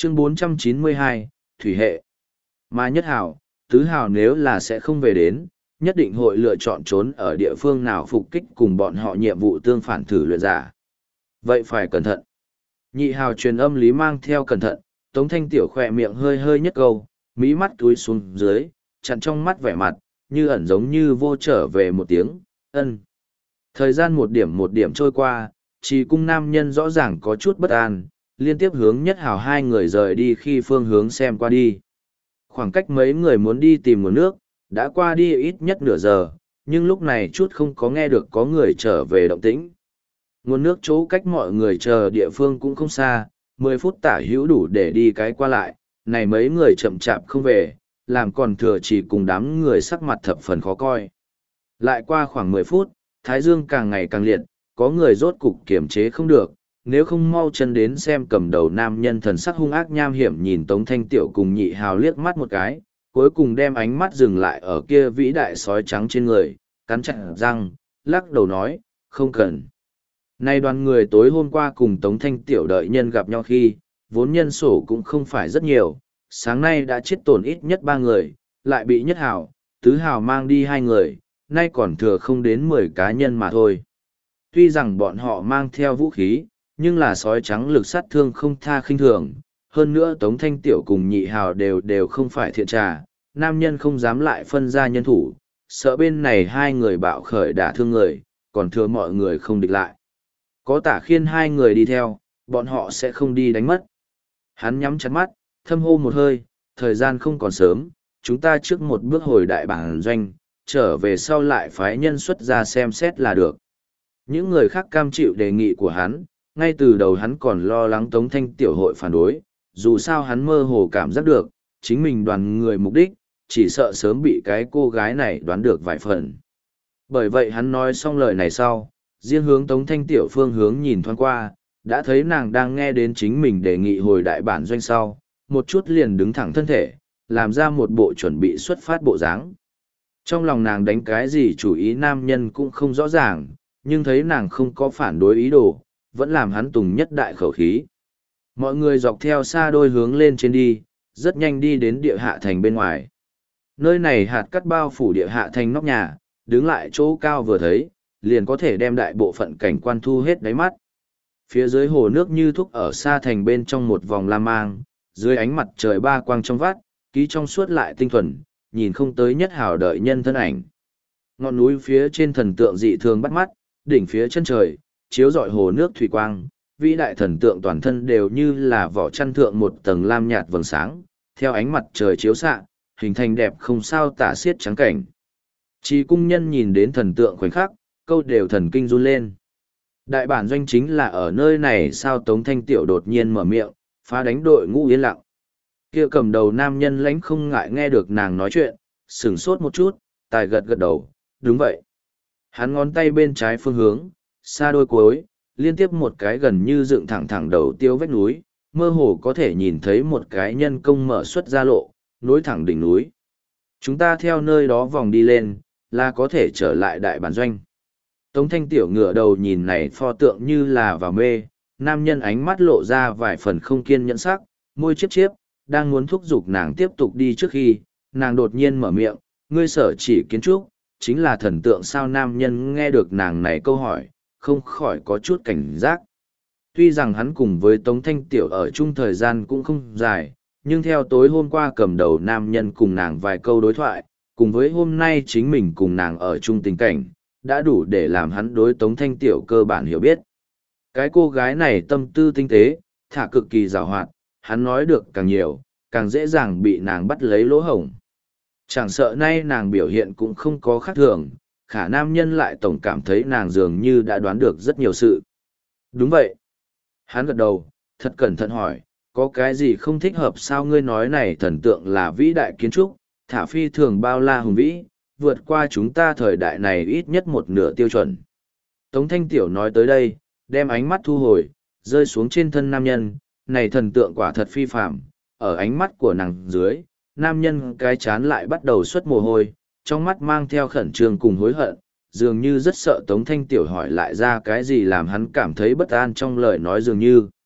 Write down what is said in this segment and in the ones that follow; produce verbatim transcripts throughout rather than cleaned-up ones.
Chương bốn trăm chín mươi hai, Thủy hệ. Mà nhất hào, tứ hào nếu là sẽ không về đến, nhất định hội lựa chọn trốn ở địa phương nào phục kích cùng bọn họ nhiệm vụ tương phản thử luyện giả. Vậy phải cẩn thận. Nhị hào truyền âm lý mang theo cẩn thận, Tống Thanh Tiểu khỏe miệng hơi hơi nhất câu, mí mắt túi xuống dưới, chặn trong mắt vẻ mặt, như ẩn giống như vô trở về một tiếng, ân. Thời gian một điểm một điểm trôi qua, chỉ cung nam nhân rõ ràng có chút bất an, liên tiếp hướng nhất hào hai người rời đi khi phương hướng xem qua đi. Khoảng cách mấy người muốn đi tìm nguồn nước, đã qua đi ít nhất nửa giờ, nhưng lúc này chút không có nghe được có người trở về động tĩnh. Nguồn nước chỗ cách mọi người chờ địa phương cũng không xa, mười phút tả hữu đủ để đi cái qua lại, này mấy người chậm chạp không về, làm còn thừa chỉ cùng đám người sắc mặt thập phần khó coi. Lại qua khoảng mười phút, Thái Dương càng ngày càng liệt, có người rốt cục kiềm chế không được, nếu không mau chân đến xem cầm đầu nam nhân thần sắc hung ác nham hiểm nhìn Tống Thanh Tiểu cùng nhị hào liếc mắt một cái, cuối cùng đem ánh mắt dừng lại ở kia vĩ đại sói trắng trên người, cắn chặt răng, lắc đầu nói, không cần. Nay đoàn người tối hôm qua cùng Tống Thanh Tiểu đợi nhân gặp nhau khi, vốn nhân sổ cũng không phải rất nhiều, sáng nay đã chết tổn ít nhất ba người, lại bị nhất hào, tứ hào mang đi hai người, nay còn thừa không đến mười cá nhân mà thôi. Tuy rằng bọn họ mang theo vũ khí, nhưng là sói trắng lực sát thương không tha khinh thường, hơn nữa Tống Thanh Tiểu cùng nhị hào đều đều không phải thiện trà, nam nhân không dám lại phân ra nhân thủ, sợ bên này hai người bạo khởi đả thương người, còn thừa mọi người không địch lại. Có Tả Khiên hai người đi theo, bọn họ sẽ không đi đánh mất. Hắn nhắm chặt mắt, thâm hô một hơi, thời gian không còn sớm, chúng ta trước một bước hồi đại bản doanh, trở về sau lại phái nhân xuất ra xem xét là được. Những người khác cam chịu đề nghị của hắn, ngay từ đầu hắn còn lo lắng Tống Thanh Tiểu hội phản đối, dù sao hắn mơ hồ cảm giác được, chính mình đoàn người mục đích, chỉ sợ sớm bị cái cô gái này đoán được vài phần. Bởi vậy hắn nói xong lời này sau, riêng hướng Tống Thanh Tiểu phương hướng nhìn thoáng qua, đã thấy nàng đang nghe đến chính mình đề nghị hồi đại bản doanh sau, một chút liền đứng thẳng thân thể, làm ra một bộ chuẩn bị xuất phát bộ dáng. Trong lòng nàng đánh cái gì chủ ý nam nhân cũng không rõ ràng, nhưng thấy nàng không có phản đối ý đồ, vẫn làm hắn tùng nhất đại khẩu khí. Mọi người dọc theo xa đôi hướng lên trên đi, rất nhanh đi đến địa hạ thành bên ngoài. Nơi này hạt cắt bao phủ địa hạ thành nóc nhà, đứng lại chỗ cao vừa thấy, liền có thể đem đại bộ phận cảnh quan thu hết đáy mắt. Phía dưới hồ nước như thúc ở xa thành bên trong một vòng lam mang, dưới ánh mặt trời ba quang trong vắt, ký trong suốt lại tinh thuần, nhìn không tới nhất hào đợi nhân thân ảnh. Ngọn núi phía trên thần tượng dị thường bắt mắt, đỉnh phía chân trời, chiếu rọi hồ nước thủy quang, vĩ đại thần tượng toàn thân đều như là vỏ chăn thượng một tầng lam nhạt vầng sáng, theo ánh mặt trời chiếu xạ, hình thành đẹp không sao tả xiết trắng cảnh. Chỉ cung nhân nhìn đến thần tượng khoảnh khắc, câu đều thần kinh run lên. Đại bản doanh chính là ở nơi này sao Tống Thanh Tiểu đột nhiên mở miệng, phá đánh đội ngũ yên lặng. Kia cầm đầu nam nhân lãnh không ngại nghe được nàng nói chuyện, sửng sốt một chút, tài gật gật đầu, đúng vậy. Hắn ngón tay bên trái phương hướng, xa đôi cuối, liên tiếp một cái gần như dựng thẳng thẳng đầu tiêu vách núi, mơ hồ có thể nhìn thấy một cái nhân công mở xuất ra lộ, nối thẳng đỉnh núi. Chúng ta theo nơi đó vòng đi lên, là có thể trở lại đại bản doanh. Tống Thanh Tiểu ngửa đầu nhìn này pho tượng như là vào mê, nam nhân ánh mắt lộ ra vài phần không kiên nhẫn sắc, môi chiếp chiếp, đang muốn thúc giục nàng tiếp tục đi trước khi, nàng đột nhiên mở miệng, ngươi sở chỉ kiến trúc, chính là thần tượng sao nam nhân nghe được nàng này câu hỏi, không khỏi có chút cảnh giác. Tuy rằng hắn cùng với Tống Thanh Tiểu ở chung thời gian cũng không dài, nhưng theo tối hôm qua cầm đầu nam nhân cùng nàng vài câu đối thoại, cùng với hôm nay chính mình cùng nàng ở chung tình cảnh, đã đủ để làm hắn đối Tống Thanh Tiểu cơ bản hiểu biết. Cái cô gái này tâm tư tinh tế, thả cực kỳ giàu hoạt, hắn nói được càng nhiều, càng dễ dàng bị nàng bắt lấy lỗ hổng. Chẳng sợ nay nàng biểu hiện cũng không có khác thường, khả nam nhân lại tổng cảm thấy nàng dường như đã đoán được rất nhiều sự. Đúng vậy. Hắn gật đầu, thật cẩn thận hỏi, có cái gì không thích hợp sao ngươi nói này thần tượng là vĩ đại kiến trúc, thả phi thường bao la hùng vĩ, vượt qua chúng ta thời đại này ít nhất một nửa tiêu chuẩn. Tống Thanh Tiểu nói tới đây, đem ánh mắt thu hồi, rơi xuống trên thân nam nhân, này thần tượng quả thật phi phạm, ở ánh mắt của nàng dưới, nam nhân cái chán lại bắt đầu xuất mồ hôi, trong mắt mang theo khẩn trương cùng hối hận, dường như rất sợ Tống Thanh Tiểu hỏi lại ra cái gì làm hắn cảm thấy bất an trong lời nói dường như.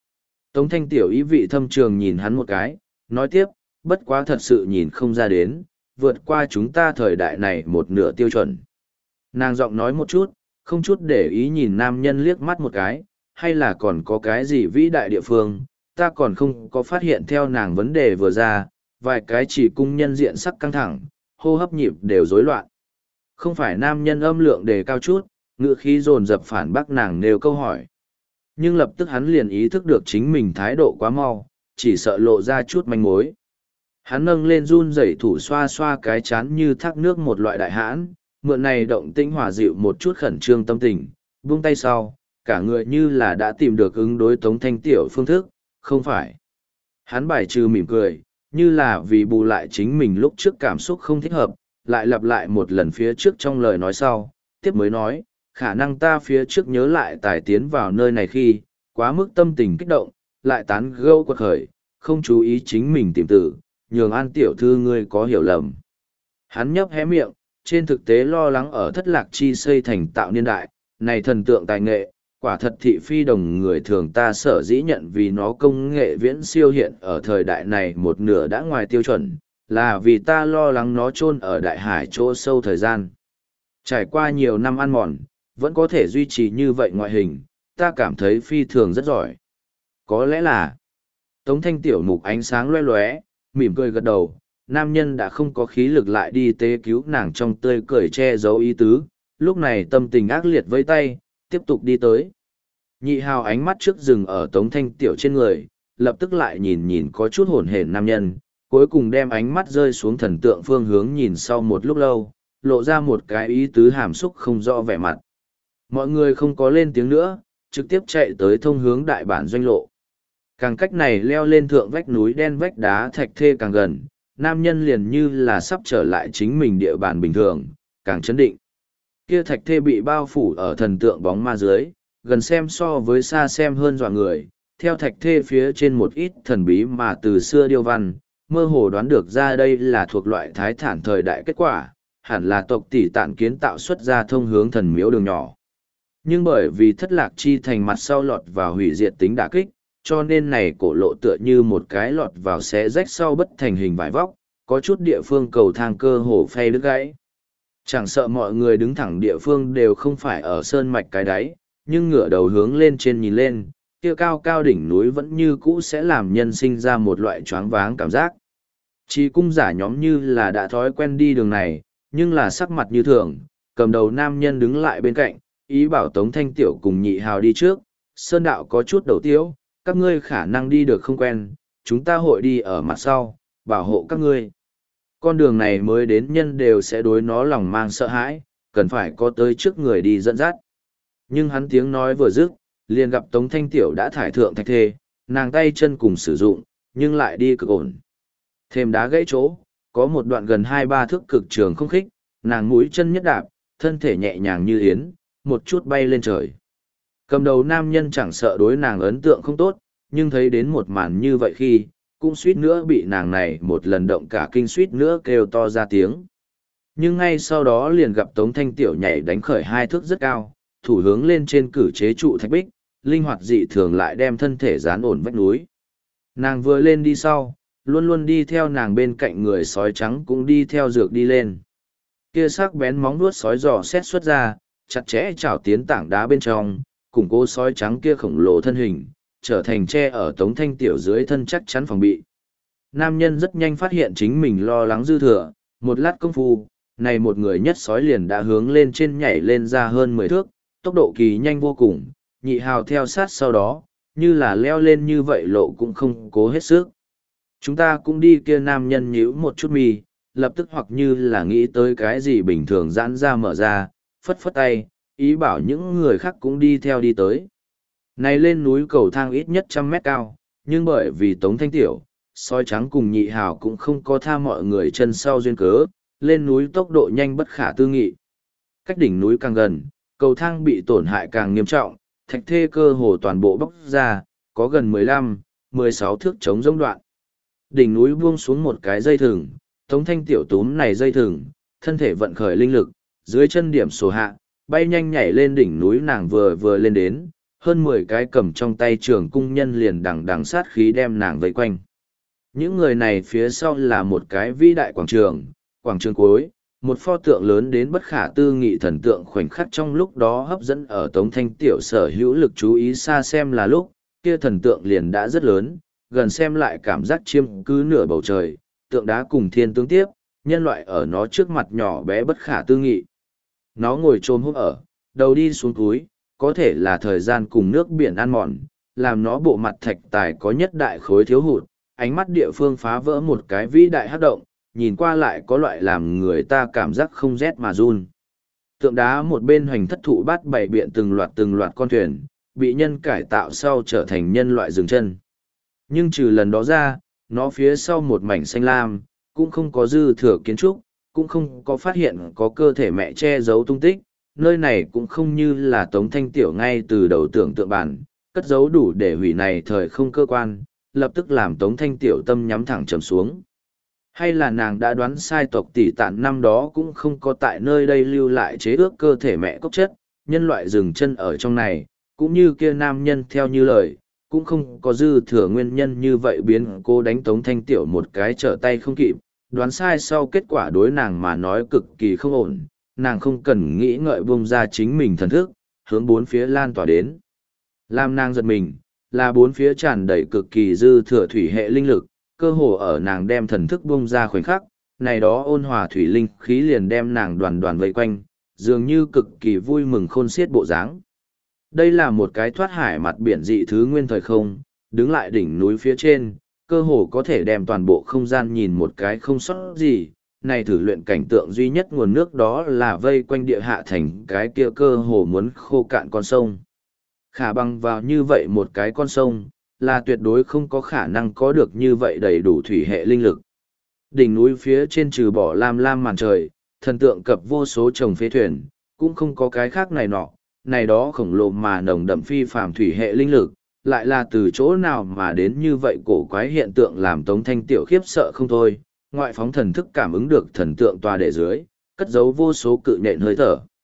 Tống Thanh Tiểu ý vị thâm trường nhìn hắn một cái, nói tiếp, bất quá thật sự nhìn không ra đến, vượt qua chúng ta thời đại này một nửa tiêu chuẩn. Nàng giọng nói một chút, không chút để ý nhìn nam nhân liếc mắt một cái, hay là còn có cái gì vĩ đại địa phương, ta còn không có phát hiện theo nàng vấn đề vừa ra, vài cái chỉ cung nhân diện sắc căng thẳng, hô hấp nhịp đều rối loạn. Không phải nam nhân âm lượng đề cao chút, ngựa khí dồn dập phản bác nàng nêu câu hỏi. Nhưng lập tức hắn liền ý thức được chính mình thái độ quá mau, chỉ sợ lộ ra chút manh mối. Hắn nâng lên run rẩy thủ xoa xoa cái chán như thác nước một loại đại hãn, mượn này động tĩnh hòa dịu một chút khẩn trương tâm tình, buông tay sau, cả người như là đã tìm được ứng đối Tống Thanh Tiểu phương thức, không phải. Hắn bài trừ mỉm cười, như là vì bù lại chính mình lúc trước cảm xúc không thích hợp, lại lặp lại một lần phía trước trong lời nói sau, tiếp mới nói, khả năng ta phía trước nhớ lại tài tiến vào nơi này khi, quá mức tâm tình kích động, lại tán gẫu quật khởi, không chú ý chính mình tìm tử, nhường An tiểu thư ngươi có hiểu lầm. Hắn nhấp hé miệng, trên thực tế lo lắng ở thất lạc chi xây thành tạo niên đại, này thần tượng tài nghệ, quả thật thị phi đồng người thường ta sở dĩ nhận vì nó công nghệ viễn siêu hiện ở thời đại này một nửa đã ngoài tiêu chuẩn, là vì ta lo lắng nó chôn ở đại hải chỗ sâu thời gian. Trải qua nhiều năm ăn mòn, vẫn có thể duy trì như vậy ngoại hình, ta cảm thấy phi thường rất giỏi. Có lẽ là, Tống Thanh Tiểu mục ánh sáng loe loé, mỉm cười gật đầu, nam nhân đã không có khí lực lại đi tế cứu nàng trong tươi cười che giấu ý tứ, lúc này tâm tình ác liệt với tay, tiếp tục đi tới. Nhị hào ánh mắt trước rừng ở Tống Thanh Tiểu trên người, lập tức lại nhìn nhìn có chút hồn hển nam nhân, cuối cùng đem ánh mắt rơi xuống thần tượng phương hướng nhìn sau một lúc lâu, lộ ra một cái ý tứ hàm xúc không rõ vẻ mặt. Mọi người không có lên tiếng nữa, trực tiếp chạy tới thông hướng đại bản doanh lộ. Càng cách này leo lên thượng vách núi đen vách đá thạch thê càng gần, nam nhân liền như là sắp trở lại chính mình địa bàn bình thường, càng chấn định. Kia thạch thê bị bao phủ ở thần tượng bóng ma dưới, gần xem so với xa xem hơn dọa người, theo thạch thê phía trên một ít thần bí mà từ xưa điêu văn, mơ hồ đoán được ra đây là thuộc loại thái thản thời đại kết quả, hẳn là tộc tỷ tản kiến tạo xuất ra thông hướng thần miếu đường nhỏ. Nhưng bởi vì thất lạc chi thành mặt sau lọt vào hủy diệt tính đả kích, cho nên này cổ lộ tựa như một cái lọt vào xé rách sau bất thành hình vải vóc, có chút địa phương cầu thang cơ hồ phay đứt gãy. Chẳng sợ mọi người đứng thẳng địa phương đều không phải ở sơn mạch cái đáy, nhưng ngửa đầu hướng lên trên nhìn lên, kia cao cao đỉnh núi vẫn như cũ sẽ làm nhân sinh ra một loại choáng váng cảm giác. Chỉ cung giả nhóm như là đã thói quen đi đường này, nhưng là sắc mặt như thường, cầm đầu nam nhân đứng lại bên cạnh, ý bảo Tống Thanh Tiểu cùng nhị hào đi trước, sơn đạo có chút đầu tiếu, các ngươi khả năng đi được không quen, chúng ta hội đi ở mặt sau, bảo hộ các ngươi. Con đường này mới đến nhân đều sẽ đối nó lòng mang sợ hãi, cần phải có tới trước người đi dẫn dắt. Nhưng hắn tiếng nói vừa dứt, liền gặp Tống Thanh Tiểu đã thải thượng thạch thê, nàng tay chân cùng sử dụng, nhưng lại đi cực ổn. Thêm đá gãy chỗ, có một đoạn gần hai ba thước cực trường không khích, nàng mũi chân nhất đạp, thân thể nhẹ nhàng như yến, một chút bay lên trời. Cầm đầu nam nhân chẳng sợ đối nàng ấn tượng không tốt, nhưng thấy đến một màn như vậy khi, cũng suýt nữa bị nàng này một lần động cả kinh suýt nữa kêu to ra tiếng. Nhưng ngay sau đó liền gặp Tống Thanh Tiểu nhảy đánh khởi hai thước rất cao, thủ hướng lên trên cử chế trụ thạch bích, linh hoạt dị thường lại đem thân thể dán ổn vách núi. Nàng vừa lên đi sau, luôn luôn đi theo nàng bên cạnh người sói trắng cũng đi theo dược đi lên. Kia sắc bén móng vuốt sói giò xét xuất ra, chặt chẽ chảo tiến tảng đá bên trong, củng cố sói trắng kia khổng lồ thân hình, trở thành tre ở Tống Thanh Tiểu dưới thân chắc chắn phòng bị. Nam nhân rất nhanh phát hiện chính mình lo lắng dư thừa, một lát công phu, này một người nhất sói liền đã hướng lên trên nhảy lên ra hơn mười thước, tốc độ kỳ nhanh vô cùng, nhị hào theo sát sau đó, như là leo lên như vậy lộ cũng không cố hết sức. Chúng ta cũng đi kia nam nhân nhíu một chút mì, lập tức hoặc như là nghĩ tới cái gì bình thường giãn ra mở ra, phất phất tay, ý bảo những người khác cũng đi theo đi tới. Này lên núi cầu thang ít nhất trăm mét cao, nhưng bởi vì Tống Thanh Tiểu, sói trắng cùng nhị hào cũng không có tha mọi người chân sau duyên cớ, lên núi tốc độ nhanh bất khả tư nghị. Cách đỉnh núi càng gần, cầu thang bị tổn hại càng nghiêm trọng, thạch thê cơ hồ toàn bộ bóc ra, có gần mười lăm, mười sáu thước chống rỗng đoạn. Đỉnh núi buông xuống một cái dây thừng, Tống Thanh Tiểu túm này dây thừng, thân thể vận khởi linh lực, dưới chân điểm sổ hạ, bay nhanh nhảy lên đỉnh núi nàng vừa vừa lên đến, hơn mười cái cầm trong tay trường cung nhân liền đằng đằng sát khí đem nàng vây quanh. Những người này phía sau là một cái vĩ đại quảng trường, quảng trường cuối, một pho tượng lớn đến bất khả tư nghị thần tượng khoảnh khắc trong lúc đó hấp dẫn ở Tống Thanh Tiểu sở hữu lực chú ý xa xem là lúc, kia thần tượng liền đã rất lớn, gần xem lại cảm giác chiêm cứ nửa bầu trời, tượng đá cùng thiên tướng tiếp, nhân loại ở nó trước mặt nhỏ bé bất khả tư nghị. Nó ngồi trồm hôm ở, đầu đi xuống túi, có thể là thời gian cùng nước biển ăn mòn, làm nó bộ mặt thạch tài có nhất đại khối thiếu hụt, ánh mắt địa phương phá vỡ một cái vĩ đại hát động, nhìn qua lại có loại làm người ta cảm giác không rét mà run. Tượng đá một bên hoành thất thụ bát bảy biện từng loạt từng loạt con thuyền, bị nhân cải tạo sau trở thành nhân loại dừng chân. Nhưng trừ lần đó ra, nó phía sau một mảnh xanh lam, cũng không có dư thừa kiến trúc, cũng không có phát hiện có cơ thể mẹ che giấu tung tích, nơi này cũng không như là Tống Thanh Tiểu ngay từ đầu tưởng tượng bản, cất giấu đủ để hủy này thời không cơ quan, lập tức làm Tống Thanh Tiểu tâm nhắm thẳng trầm xuống. Hay là nàng đã đoán sai tộc tỷ tạn năm đó cũng không có tại nơi đây lưu lại chế ước cơ thể mẹ cốc chất, nhân loại dừng chân ở trong này, cũng như kia nam nhân theo như lời, cũng không có dư thừa nguyên nhân như vậy biến cô đánh Tống Thanh Tiểu một cái trở tay không kịp, đoán sai sau kết quả đối nàng mà nói cực kỳ không ổn, nàng không cần nghĩ ngợi buông ra chính mình thần thức, hướng bốn phía lan tỏa đến. Làm nàng giật mình, là bốn phía tràn đầy cực kỳ dư thừa thủy hệ linh lực, cơ hồ ở nàng đem thần thức buông ra khoảnh khắc, này đó ôn hòa thủy linh khí liền đem nàng đoàn đoàn vây quanh, dường như cực kỳ vui mừng khôn xiết bộ dáng. Đây là một cái thoát hải mặt biển dị thứ nguyên thời không, đứng lại đỉnh núi phía trên, cơ hồ có thể đem toàn bộ không gian nhìn một cái không sót gì. Này thử luyện cảnh tượng duy nhất nguồn nước đó là vây quanh địa hạ thành cái kia cơ hồ muốn khô cạn con sông. Khả bằng vào như vậy một cái con sông, là tuyệt đối không có khả năng có được như vậy đầy đủ thủy hệ linh lực. Đỉnh núi phía trên trừ bỏ lam lam màn trời, thần tượng cập vô số chồng phế thuyền, cũng không có cái khác này nọ, này đó khổng lồ mà nồng đậm phi phàm thủy hệ linh lực, lại là từ chỗ nào mà đến như vậy cổ quái hiện tượng làm Tống Thanh Tiểu khiếp sợ không thôi, ngoại phóng thần thức cảm ứng được thần tượng tòa đệ dưới, cất giấu vô số cự nện hơi thở.